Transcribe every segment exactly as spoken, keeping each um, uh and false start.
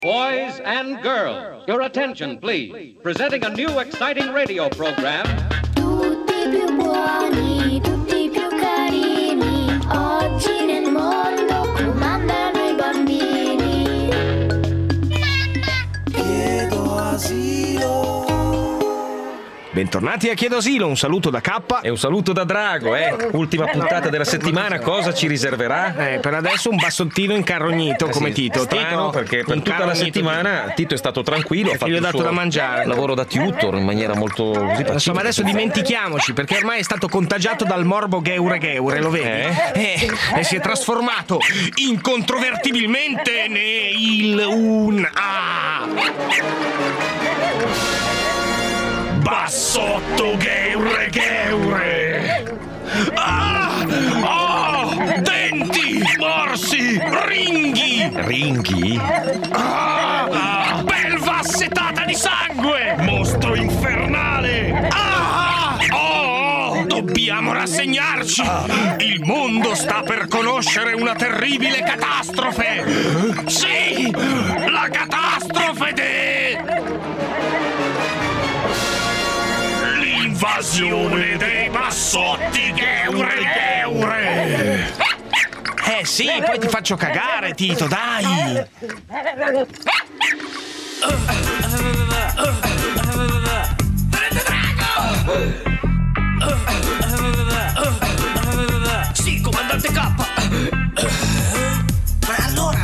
Boys and girls, your attention please. Presenting a new exciting radio program. Tutti più buoni, tutti più carini, oggi nel mondo comandano i bambini. Chiedo asilo. Bentornati a Chiedo Asilo, un saluto da K e un saluto da Drago, eh. Ultima puntata della settimana, cosa ci riserverà? Eh, per adesso un bassottino incarrognito come sì, Tito. Strano, Tito perché per tutta la settimana Tito è stato tranquillo, ha fatto gli ho il dato suo da mangiare. lavoro da tutor in maniera molto così. Insomma, adesso dimentichiamoci, perché ormai è stato contagiato dal morbo Gheure Gheure, lo vedi? Eh? Eh, e si è trasformato incontrovertibilmente nel un A. Bassotto Gheure Gheure. Ah! Oh! Denti! Morsi! Ringhi! Ringhi? Ah! Belva assetata di sangue! Mostro infernale! Ah! Oh! Dobbiamo rassegnarci! Il mondo sta per conoscere una terribile catastrofe! Sì! La catastrofe de... L'invasione dei bassotti Gheure Gheure! Eh sì, poi ti faccio cagare, Tito, dai! Sì, comandante K! Ma allora...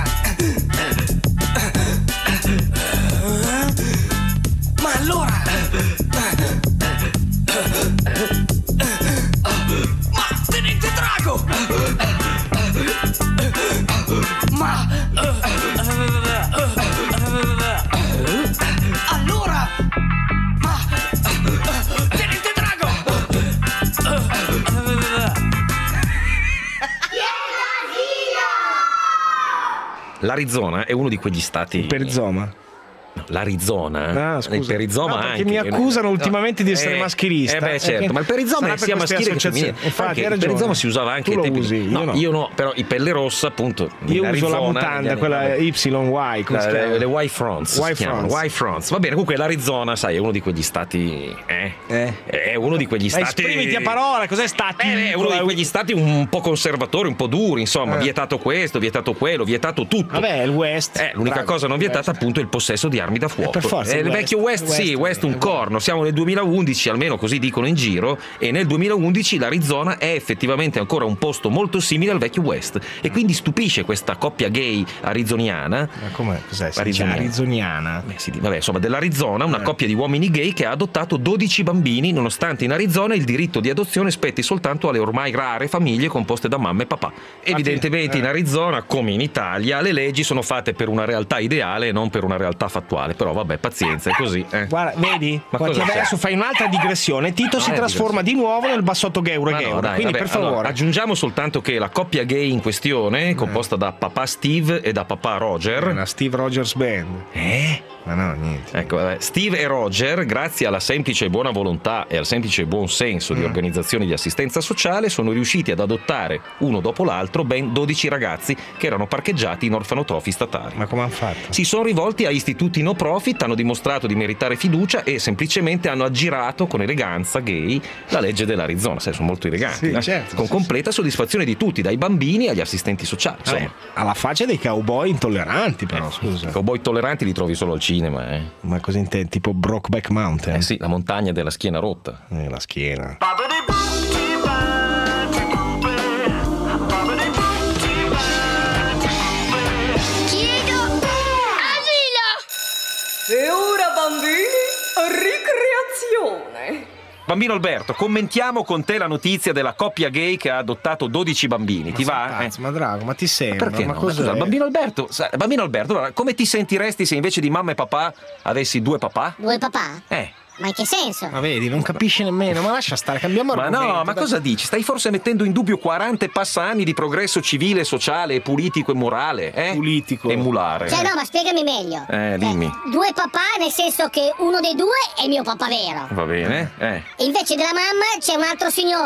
Ma allora... Ma tenente Drago! Ma allora! Ma tenente Drago! L'Arizona è uno di quegli stati. Perizoma. L'Arizona, Ah, scusa. il perizoma No, perché anche, mi accusano ultimamente di essere eh, maschilista. Eh beh, certo, Eh, ma il perizoma sarà è per sia queste maschile che associazioni. femminile. Infatti, Anche hai il ragione. perizoma si usava anche Tu ai lo tempi usi, di... io no, no. io no, però i pelle rossa appunto. Io in uso la Arizona, mutanda, negli quella anni- Y Y, come si La- chiama? le, le Y fronts, Y si chiamano, fronts. Y fronts. Va bene, comunque l'Arizona, sai, è uno di quegli stati eh, Eh. è uno di quegli Ma stati esprimiti a parole, cos'è stati? Eh, è uno di quegli stati un po' conservatori, un po' duri, insomma, Eh. vietato questo, vietato quello, vietato tutto. Vabbè, il West. Eh, l'unica Bravo. cosa non vietata appunto è il possesso di armi da fuoco. per forza, Eh, il il West. vecchio West, Il sì, West, West un il corno. Siamo nel duemilaundici, almeno così dicono in giro, e nel duemilaundici l'Arizona è effettivamente ancora un posto molto simile al vecchio West. E quindi stupisce questa coppia gay arizoniana. Ma com'è? Cos'è? Si dice Arizoniana. arizoniana. Beh, sì, vabbè, insomma, dell'Arizona, una Eh. coppia di uomini gay che ha adottato dodici bambini, nonostante in Arizona il diritto di adozione spetti soltanto alle ormai rare famiglie composte da mamma e papà. Evidentemente eh. in Arizona, come in Italia, le leggi sono fatte per una realtà ideale e non per una realtà fattuale. Però vabbè, pazienza, è così. Eh. Guarda, vedi? Ma Guarda, cosa c'è? adesso fai un'altra digressione. Tito No, si è trasforma di nuovo nel bassotto Gheure Ma no, Gheure. dai, Quindi, vabbè, per favore. allora, aggiungiamo soltanto che la coppia gay in questione, composta da papà Steve e da papà Roger. La Steve Rogers Band. Eh? Ma no, niente. Ecco, vabbè, Steve e Roger, grazie alla semplice buona volontà e al semplice buon senso di organizzazioni di assistenza sociale, sono riusciti ad adottare uno dopo l'altro ben dodici ragazzi che erano parcheggiati in orfanotrofi statali. Ma come hanno fatto? Si sono rivolti a istituti no profit, hanno dimostrato di meritare fiducia e semplicemente hanno aggirato con eleganza gay la legge dell'Arizona. Sai, sono molto eleganti, Sì, eh? certo, con sì, completa soddisfazione di tutti, dai bambini agli assistenti sociali. Vabbè, Insomma, alla faccia dei cowboy intolleranti, però, scusa. i cowboy tolleranti li trovi solo al cinema, eh. Ma cosa intendi? Tipo Brokeback Mountain? Eh sì, la montagna della schiena rotta. Eh, la schiena. Chiedo asilo! E ora bambini, ricreazione. Bambino Alberto, commentiamo con te la notizia della coppia gay che ha adottato dodici bambini. Ti va? Cazzo, ma Drago, ma ti sembra? Perché ma no? cos'è? Scusa, bambino Alberto, sa- bambino Alberto, allora, come ti sentiresti se invece di mamma e papà avessi due papà? Due papà? Eh. Ma in che senso? Ma vedi, non capisce nemmeno, ma lascia stare, cambiamo Ma argomento. no, ma dai. cosa dici? Stai forse mettendo in dubbio quaranta e passa anni di progresso civile, sociale, politico e morale, eh? Politico. E mulare. Cioè no, ma spiegami meglio. Eh, dimmi. Cioè, due papà nel senso che uno dei due è mio papà vero. Va bene? Eh. E invece della mamma c'è un altro signore?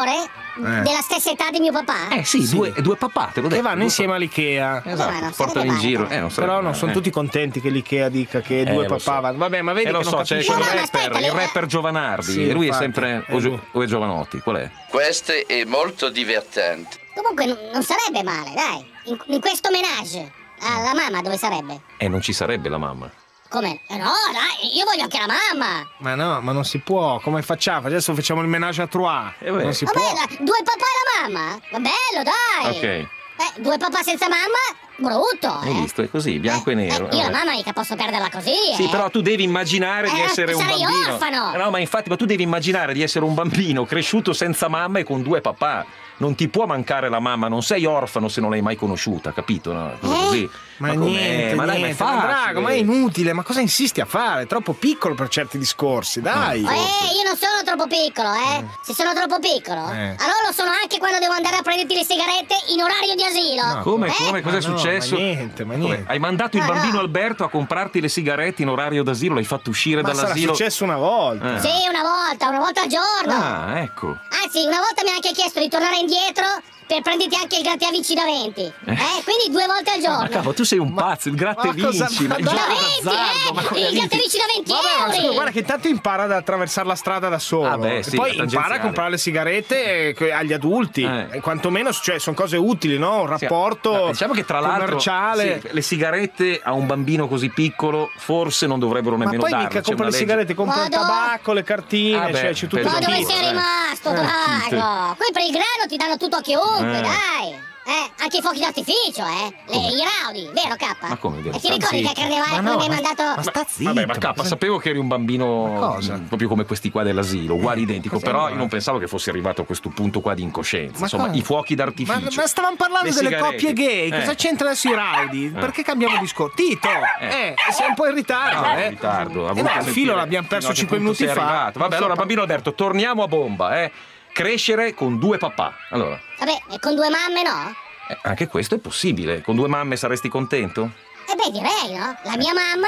Eh. Della stessa età di mio papà? Eh sì, Sì. Due, due papà, te l'ho detto. Che vanno due insieme papà. all'Ikea. Esatto, Eh, ma non portano sarebbe in male, giro. però. Eh, non sarebbe Però non male, sono eh. tutti contenti che l'Ikea dica che Eh, due lo papà so. vanno. Vabbè, ma vedi Eh, lo che so, non c'è, capisci. c'è il No, no, ma rapper, aspetta, il lì- rapper Giovanardi, Sì, e lui infatti, è sempre. è O, Gio- lui. o è Giovanotti, qual è? Questo è molto divertente. Comunque n- non sarebbe male, dai. In, in questo menage. Ah, la mamma dove sarebbe? E non ci sarebbe la mamma. Come? Eh, no, dai, io voglio anche la mamma. Ma no, ma non si può. Come facciamo? Adesso facciamo il menage à trois. Eh, beh. non si Vabbè, può. la- due papà e la mamma? Va bello, dai. Ok. Eh, due papà senza mamma? Brutto, Hai eh. visto? È così, bianco Eh, e nero. eh, io la Vabbè. mamma mica posso perderla così, Sì, eh. però tu devi immaginare di Eh, essere un sarei bambino. orfano. Eh, No, ma infatti, ma tu devi immaginare di essere un bambino cresciuto senza mamma e con due papà. Non ti può mancare la mamma, non sei orfano se non l'hai mai conosciuta, capito? No? Cosa Eh? così. Ma, com'è? niente, ma dai, ma è niente, ma facile. Drago, ma è inutile, ma cosa insisti a fare? È troppo piccolo per certi discorsi, dai. Eh, io non sono troppo piccolo, eh. Se sono troppo piccolo, Eh. allora lo sono anche quando devo andare a prenderti le sigarette in orario di asilo. No. Come, Eh? come, cosa è Ma no, successo? ma niente, ma Come? niente. Hai mandato il Ah, bambino no. Alberto a comprarti le sigarette in orario d'asilo, l'hai fatto uscire Ma sarà dall'asilo. successo una volta. Eh. Sì, una volta, una volta al giorno. Ah, ecco. Anzi, una volta mi ha anche chiesto di tornare indietro per prenderti anche il grattavinci da venti. Eh, quindi due volte al Ma giorno. cavolo, tu sei un pazzo, il gratta e Ma cosa- vinci, ma il ma gioco da venti, d'azzardo, ma eh? come Il vinci? grattavinci da venti Vabbè, ma euro. scusa, guarda che intanto impara ad attraversare la strada da solo. Ah, beh, e sì, poi la impara a tangenziale. comprare le sigarette eh, agli adulti. Eh. E quantomeno, cioè, sono cose utili, no? Un Sì, rapporto ma diciamo che tra l'altro commerciale. sì, le sigarette a un bambino così piccolo forse non dovrebbero Ma nemmeno poi darle. mica c'è compra una le legge. sigarette, compra Ma il dove- tabacco, le cartine, Ah, beh, cioè c'è tutto per Ma il dove kit. sei eh. rimasto, Eh, Drago? Qui per il grano ti danno tutto a chiunque, Eh. dai. Eh, anche i fuochi d'artificio, eh. Le, Come? I raudi, vero K? Ma come, vero? E ti Sta ricordi zitto. che carnevale Ma quando no, mi hai ma- mandato... ma sta zitto. Vabbè, ma K, sapevo che eri un bambino Ma cosa? mh, proprio come questi qua dell'asilo, uguale identico, cosa però vuoi? io non pensavo che fossi arrivato a questo punto qua di incoscienza. Ma Insomma, cosa? i fuochi d'artificio. Ma, ma stavamo parlando le delle sigarette. coppie gay, Eh. cosa c'entra adesso i rowdy? Perché cambiamo discorso? Tito, eh, sei un po' in ritardo, No, eh. in ritardo. ha Eh voluto no, il sentire filo l'abbiamo perso fino a che cinque punto minuti sei fa. arrivato. Vabbè, Non so, allora pa- bambino Alberto, torniamo a bomba, eh. Crescere con due papà. Allora, Vabbè, e con due mamme no? eh, anche questo è possibile. Con due mamme saresti contento? Eh beh, direi, no? La mia mamma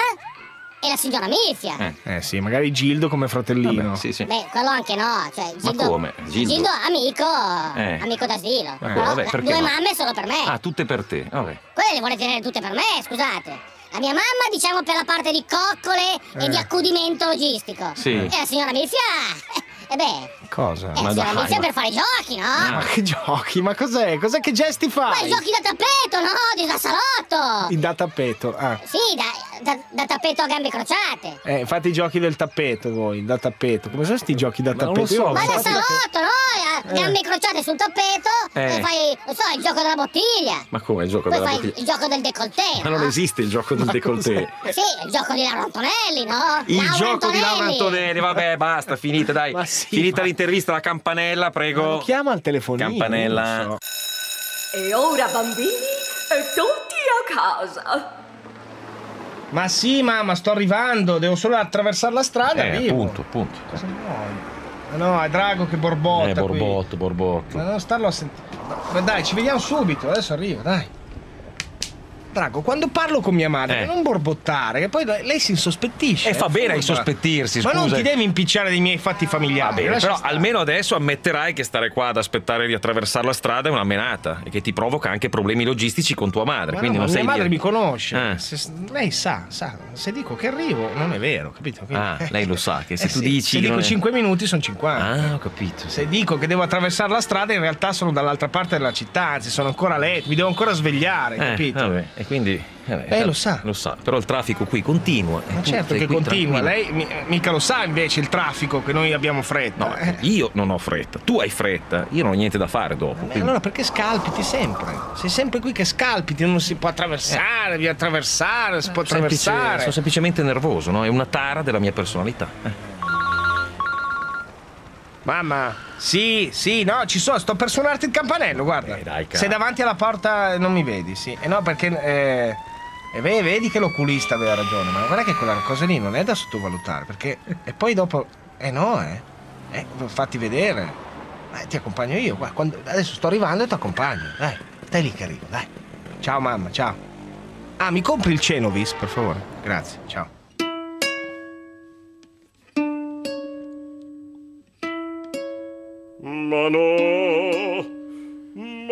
e la signora Mizia. Eh. Eh sì, magari Gildo come fratellino. Vabbè, sì, sì. Beh, quello anche no, cioè Gildo, come? Gildo? amico, Eh. amico d'asilo. Eh, Però vabbè, la- perché due no? mamme solo per me. Ah, tutte per te. Vabbè. Quelle le vuole tenere tutte per me, scusate. La mia mamma, diciamo, per la parte di coccole e Eh. di accudimento logistico. Sì. E la signora Mizia, eh, eh beh, Cosa? eh, la Ma signora dai, Mizia ma- per fare i giochi, no? Ma che giochi? Ma cos'è? Cos'è che gesti Ma fai? i giochi da tappeto, no? Di da salotto. Il da tappeto. Ah. Sì, da, da, da tappeto a gambe crociate. Eh, fate i giochi del tappeto voi, da tappeto. Come sono sti giochi da Ma non tappeto? lo so, Io Ma non da so. salotto, no? A Gambe crociate sul tappeto Eh. e fai, non so, il gioco della bottiglia. Ma come il gioco Poi della fai bottiglia? il gioco del décolleté, Ma non no? esiste il gioco del décolleté. Sì, il gioco di Laura Antonelli, no? Il Laura gioco di Laura Antonelli. Antonelli, vabbè, basta, finita, dai. Ma sì, finita ma- l'intervista, la campanella, Ma prego. lo chiama al telefonino. Campanella. non so. E ora, bambini, tutti a casa. Ma sì, mamma, sto arrivando, devo solo attraversare la strada, Eh, arrivo. appunto, appunto. Cosa vuoi? Ma no, è Drago che borbotta Eh, qui. borbotto, borbotto. Ma non starlo a sentire. Ma dai, ci vediamo subito, adesso arrivo, dai. Drago, quando parlo con mia madre, Eh. non borbottare, che poi lei si insospettisce. E fa è bene a furba. insospettirsi, Ma non scusa. ti devi impicciare dei miei fatti familiari. Va bene, lascia però stare. almeno adesso ammetterai che stare qua ad aspettare di attraversare la strada è una menata e che ti provoca anche problemi logistici con tua madre. Ma quindi no, non ma sei mia madre lì- mi conosce. Eh. Se- lei sa, sa. Se dico che arrivo, non è vero, capito? Quindi- Ah, lei lo sa, che se Eh tu sì, dici Se che dico non è- cinque minuti sono cinquanta. Ah, ho capito. Se dico che devo attraversare la strada, in realtà sono dall'altra parte della città, anzi sono ancora a letto, mi devo ancora svegliare, Eh, capito? vabbè, e quindi vabbè, Eh, lo sa. Lo sa, però il traffico qui continua. e Ma tu certo sei che qui continua, tranquillo. lei mi- mica lo sa invece il traffico che noi abbiamo fretta. No, eh. io non ho fretta, tu hai fretta, io non ho niente da fare dopo. E quindi- allora perché scalpiti sempre? Sei sempre qui che scalpiti, non si può attraversare, via attraversare, si può Semplice- attraversare. sono semplicemente nervoso, no? È una tara della mia personalità. Eh. Mamma, sì, sì, no, ci sono, sto per suonarti il campanello, guarda. Eh, dai, cara. Sei davanti alla porta e non mi vedi, sì. E no, perché eh, e ve- vedi che l'oculista aveva ragione, ma guarda che quella cosa lì non è da sottovalutare, perché e poi dopo eh no, eh. Eh, fatti vedere. Eh, ti accompagno io, guarda, quando- adesso sto arrivando e ti accompagno. Dai, stai lì che arrivo, dai. Ciao mamma, ciao. Ah, mi compri il Cenovis, per favore? Grazie, ciao. Ma no,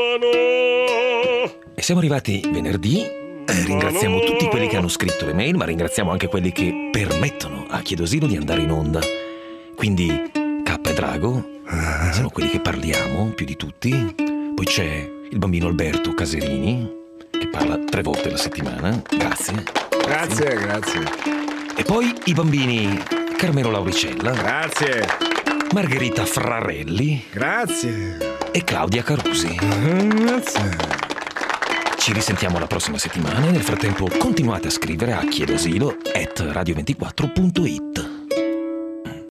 E siamo arrivati venerdì. Eh, ringraziamo tutti quelli che hanno scritto le mail, ma ringraziamo anche quelli che permettono a Chiedosino di andare in onda. Quindi K e Drago sono quelli che parliamo più di tutti. Poi c'è il bambino Alberto Caserini, che parla tre volte alla settimana. Grazie. Grazie, grazie. E poi i bambini Carmelo Lauricella. Grazie. Margherita Frarelli. Grazie. E Claudia Carusi. Grazie. Ci risentiamo la prossima settimana e nel frattempo continuate a scrivere a chiedosilo at radio ventiquattro punto it.